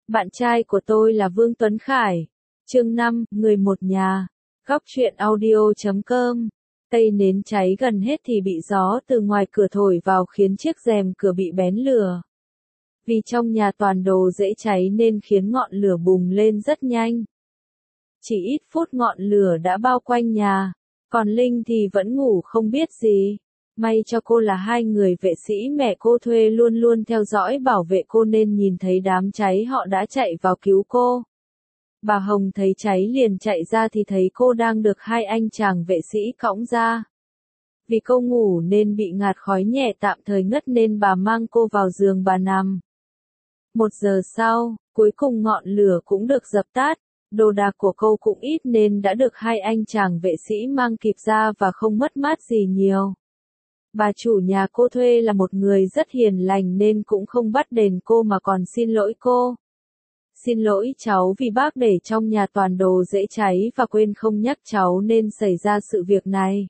Bạn trai của tôi là Vương Tuấn Khải. Chương 5, người một nhà. Góc truyện audio.com. Cây nến cháy gần hết thì bị gió từ ngoài cửa thổi vào khiến chiếc rèm cửa bị bén lửa. Vì trong nhà toàn đồ dễ cháy nên khiến ngọn lửa bùng lên rất nhanh. Chỉ ít phút ngọn lửa đã bao quanh nhà, còn Linh thì vẫn ngủ không biết gì. May cho cô là hai người vệ sĩ mẹ cô thuê luôn luôn theo dõi bảo vệ cô nên nhìn thấy đám cháy họ đã chạy vào cứu cô. Bà Hồng thấy cháy liền chạy ra thì thấy cô đang được hai anh chàng vệ sĩ cõng ra. Vì cô ngủ nên bị ngạt khói nhẹ tạm thời ngất nên bà mang cô vào giường bà nằm. 1 giờ sau, cuối cùng ngọn lửa cũng được dập tắt. Đồ đạc của cô cũng ít nên đã được hai anh chàng vệ sĩ mang kịp ra và không mất mát gì nhiều. Bà chủ nhà cô thuê là một người rất hiền lành nên cũng không bắt đền cô mà còn xin lỗi cô. Xin lỗi cháu vì bác để trong nhà toàn đồ dễ cháy và quên không nhắc cháu nên xảy ra sự việc này.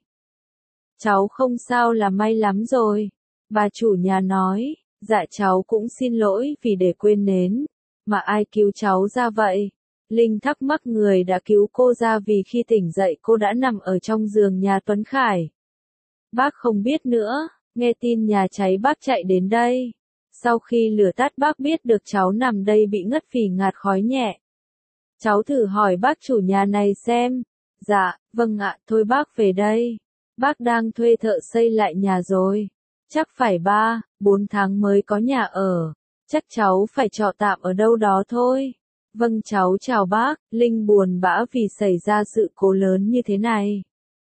Cháu không sao là may lắm rồi. Bà chủ nhà nói, dạ cháu cũng xin lỗi vì để quên nến. Mà ai cứu cháu ra vậy? Linh thắc mắc người đã cứu cô ra vì khi tỉnh dậy cô đã nằm ở trong giường nhà Tuấn Khải. Bác không biết nữa, nghe tin nhà cháy bác chạy đến đây. Sau khi lửa tắt bác biết được cháu nằm đây bị ngất vì ngạt khói nhẹ. Cháu thử hỏi bác chủ nhà này xem. Dạ, vâng ạ, thôi bác về đây. Bác đang thuê thợ xây lại nhà rồi. Chắc phải 3-4 tháng mới có nhà ở. Chắc cháu phải trọ tạm ở đâu đó thôi. Vâng cháu chào bác. Linh buồn bã vì xảy ra sự cố lớn như thế này.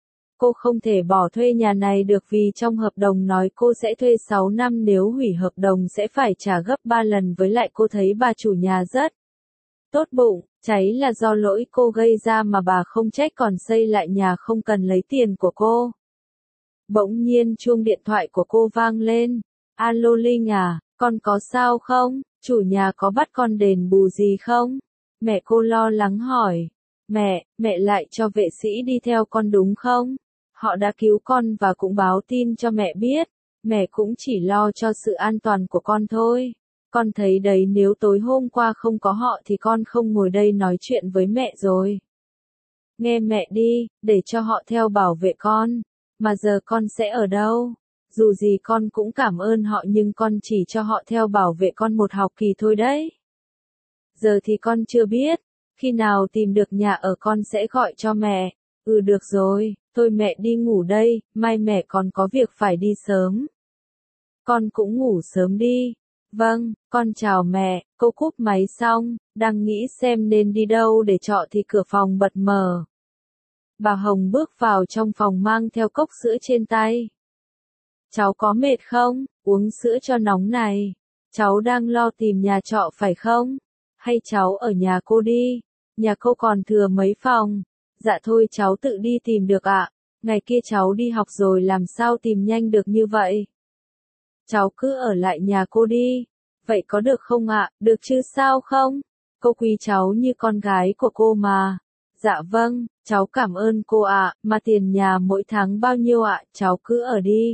Cô không thể bỏ thuê nhà này được vì trong hợp đồng nói cô sẽ thuê 6 năm, nếu hủy hợp đồng sẽ phải trả gấp 3 lần, với lại cô thấy bà chủ nhà rất tốt bụng, cháy là do lỗi cô gây ra mà bà không trách còn xây lại nhà không cần lấy tiền của cô. Bỗng nhiên chuông điện thoại của cô vang lên. Alo Linh à, con có sao không? Chủ nhà có bắt con đền bù gì không? Mẹ cô lo lắng hỏi. Mẹ lại cho vệ sĩ đi theo con đúng không? Họ đã cứu con và cũng báo tin cho mẹ biết. Mẹ cũng chỉ lo cho sự an toàn của con thôi. Con thấy đấy, nếu tối hôm qua không có họ thì con không ngồi đây nói chuyện với mẹ rồi. Nghe mẹ đi, để cho họ theo bảo vệ con. Mà giờ con sẽ ở đâu? Dù gì con cũng cảm ơn họ nhưng con chỉ cho họ theo bảo vệ con một học kỳ thôi đấy. Giờ thì con chưa biết. Khi nào tìm được nhà ở con sẽ gọi cho mẹ. Ừ được rồi, thôi mẹ đi ngủ đây, mai mẹ còn có việc phải đi sớm. Con cũng ngủ sớm đi. Vâng, con chào mẹ. Cô cúp máy xong, đang nghĩ xem nên đi đâu để trọ thì cửa phòng bật mở. Bà Hồng bước vào trong phòng mang theo cốc sữa trên tay. Cháu có mệt không? Uống sữa cho nóng này. Cháu đang lo tìm nhà trọ phải không? Hay cháu ở nhà cô đi? Nhà cô còn thừa mấy phòng? Dạ thôi cháu tự đi tìm được ạ. Ngày kia cháu đi học rồi làm sao tìm nhanh được như vậy? Cháu cứ ở lại nhà cô đi. Vậy có được không ạ? Được chứ sao không? Cô quý cháu như con gái của cô mà. Dạ vâng, cháu cảm ơn cô ạ. Mà tiền nhà mỗi tháng bao nhiêu ạ? Cháu cứ ở đi.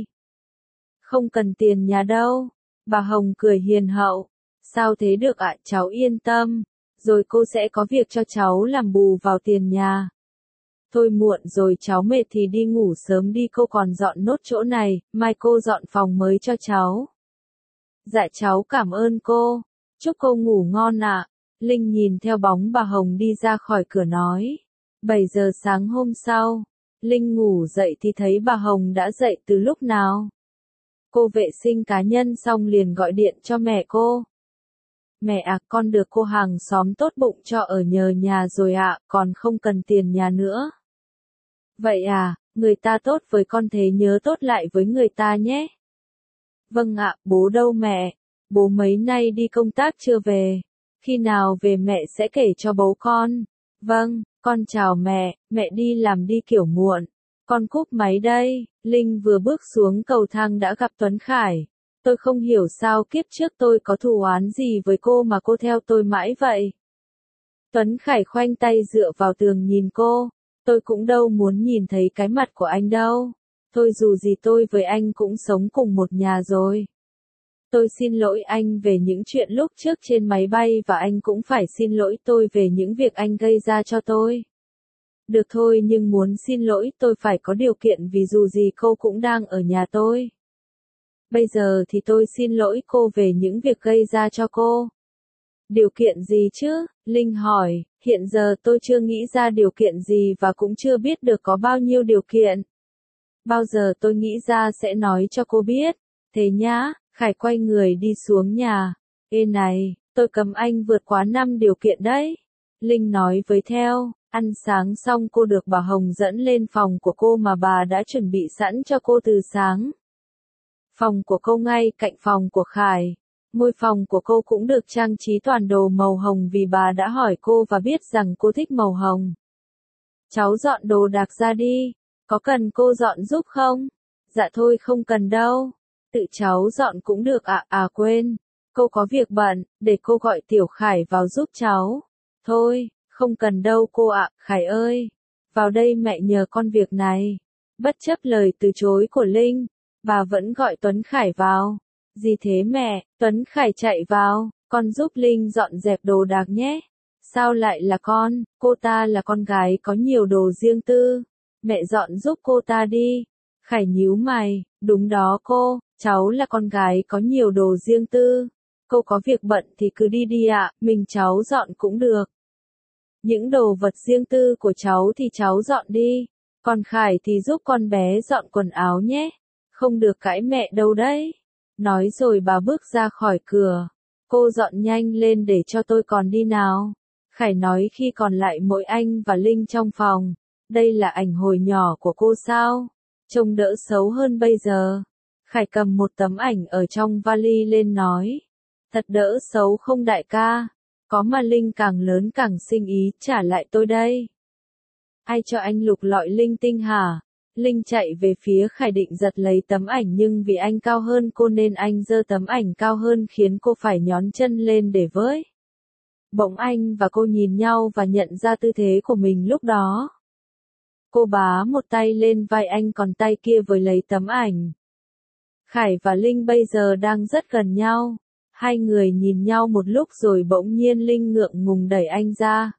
Không cần tiền nhà đâu. Bà Hồng cười hiền hậu. Sao thế được ạ? Cháu yên tâm. Rồi cô sẽ có việc cho cháu làm bù vào tiền nhà. Thôi muộn rồi, cháu mệt thì đi ngủ sớm đi, cô còn dọn nốt chỗ này, mai cô dọn phòng mới cho cháu. Dạ cháu cảm ơn cô. Chúc cô ngủ ngon ạ. Linh nhìn theo bóng bà Hồng đi ra khỏi cửa nói. 7 giờ sáng hôm sau, Linh ngủ dậy thì thấy bà Hồng đã dậy từ lúc nào. Cô vệ sinh cá nhân xong liền gọi điện cho mẹ cô. Mẹ à, con được cô hàng xóm tốt bụng cho ở nhờ nhà rồi ạ, còn không cần tiền nhà nữa. Vậy à, người ta tốt với con thế nhớ tốt lại với người ta nhé. Vâng ạ, bố đâu mẹ? Bố mấy nay đi công tác chưa về. Khi nào về mẹ sẽ kể cho bố con. Vâng, con chào mẹ đi làm đi kiểu muộn. Con cúp máy đây. Linh vừa bước xuống cầu thang đã gặp Tuấn Khải. Tôi không hiểu sao kiếp trước tôi có thù oán gì với cô mà cô theo tôi mãi vậy. Tuấn Khải khoanh tay dựa vào tường nhìn cô. Tôi cũng đâu muốn nhìn thấy cái mặt của anh đâu. Thôi dù gì tôi với anh cũng sống cùng một nhà rồi. Tôi xin lỗi anh về những chuyện lúc trước trên máy bay và anh cũng phải xin lỗi tôi về những việc anh gây ra cho tôi. Được thôi, nhưng muốn xin lỗi tôi phải có điều kiện vì dù gì cô cũng đang ở nhà tôi. Bây giờ thì tôi xin lỗi cô về những việc gây ra cho cô. Điều kiện gì chứ? Linh hỏi, hiện giờ tôi chưa nghĩ ra điều kiện gì và cũng chưa biết được có bao nhiêu điều kiện. Bao giờ tôi nghĩ ra sẽ nói cho cô biết. Thế nhá, Khải quay người đi xuống nhà. Ê này, tôi cấm anh vượt quá 5 điều kiện đấy. Linh nói với theo. Ăn sáng xong cô được bà Hồng dẫn lên phòng của cô mà bà đã chuẩn bị sẵn cho cô từ sáng. Phòng của cô ngay cạnh phòng của Khải. Ngôi phòng của cô cũng được trang trí toàn đồ màu hồng vì bà đã hỏi cô và biết rằng cô thích màu hồng. Cháu dọn đồ đạc ra đi. Có cần cô dọn giúp không? Dạ thôi không cần đâu. Tự cháu dọn cũng được ạ. À quên, cô có việc bận, để cô gọi Tiểu Khải vào giúp cháu. Thôi, không cần đâu cô ạ. Khải ơi, vào đây mẹ nhờ con việc này. Bất chấp lời từ chối của Linh, bà vẫn gọi Tuấn Khải vào. Gì thế mẹ? Tuấn Khải chạy vào, con giúp Linh dọn dẹp đồ đạc nhé. Sao lại là con? Cô ta là con gái có nhiều đồ riêng tư. Mẹ dọn giúp cô ta đi. Khải nhíu mày, đúng đó cô, cháu là con gái có nhiều đồ riêng tư. Cô có việc bận thì cứ đi đi ạ, mình cháu dọn cũng được. Những đồ vật riêng tư của cháu thì cháu dọn đi. Còn Khải thì giúp con bé dọn quần áo nhé. Không được cãi mẹ đâu đấy. Nói rồi bà bước ra khỏi cửa. Cô dọn nhanh lên để cho tôi còn đi nào. Khải nói khi còn lại mỗi anh và Linh trong phòng. Đây là ảnh hồi nhỏ của cô sao? Trông đỡ xấu hơn bây giờ. Khải cầm một tấm ảnh ở trong vali lên nói. Thật đỡ xấu không đại ca? Có mà Linh càng lớn càng sinh ý trả lại tôi đây. Ai cho anh lục lọi linh tinh hả? Linh chạy về phía Khải định giật lấy tấm ảnh nhưng vì anh cao hơn cô nên anh giơ tấm ảnh cao hơn khiến cô phải nhón chân lên để với. Bỗng anh và cô nhìn nhau và nhận ra tư thế của mình lúc đó. Cô bá một tay lên vai anh còn tay kia với lấy tấm ảnh. Khải và Linh bây giờ đang rất gần nhau. Hai người nhìn nhau một lúc rồi bỗng nhiên Linh ngượng ngùng đẩy anh ra.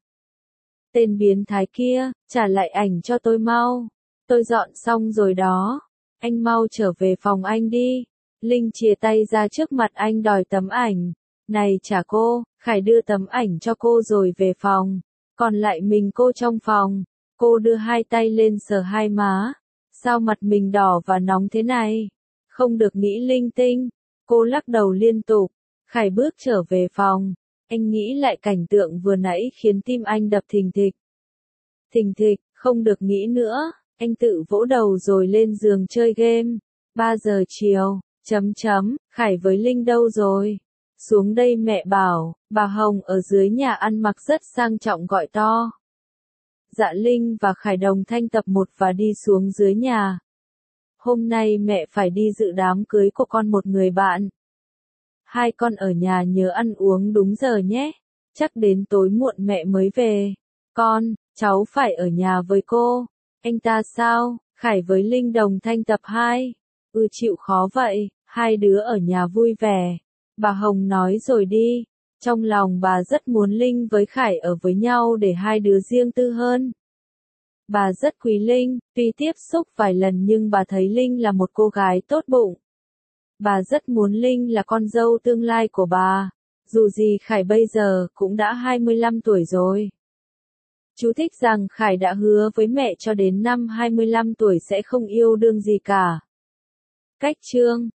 Tên biến thái kia, trả lại ảnh cho tôi mau. Tôi dọn xong rồi đó. Anh mau trở về phòng anh đi. Linh chìa tay ra trước mặt anh đòi tấm ảnh. Này trả cô, Khải đưa tấm ảnh cho cô rồi về phòng. Còn lại mình cô trong phòng. Cô đưa hai tay lên sờ hai má. Sao mặt mình đỏ và nóng thế này? Không được nghĩ linh tinh. Cô lắc đầu liên tục. Khải bước trở về phòng. Anh nghĩ lại cảnh tượng vừa nãy khiến tim anh đập thình thịch. Thình thịch, không được nghĩ nữa. Anh tự vỗ đầu rồi lên giường chơi game. 3 giờ chiều, Khải với Linh đâu rồi? Xuống đây mẹ bảo, bà Hồng ở dưới nhà ăn mặc rất sang trọng gọi to. Dạ Linh và Khải đồng thanh tập một và đi xuống dưới nhà. Hôm nay mẹ phải đi dự đám cưới của con một người bạn. Hai con ở nhà nhớ ăn uống đúng giờ nhé. Chắc đến tối muộn mẹ mới về. Cháu phải ở nhà với cô. Anh ta sao? Khải với Linh đồng thanh tập 2. Chịu khó vậy, hai đứa ở nhà vui vẻ. Bà Hồng nói rồi đi. Trong lòng bà rất muốn Linh với Khải ở với nhau để hai đứa riêng tư hơn. Bà rất quý Linh, tuy tiếp xúc vài lần nhưng bà thấy Linh là một cô gái tốt bụng. Bà rất muốn Linh là con dâu tương lai của bà. Dù gì Khải bây giờ cũng đã 25 tuổi rồi. Chú thích rằng Khải đã hứa với mẹ cho đến năm 25 tuổi sẽ không yêu đương gì cả. Cách chương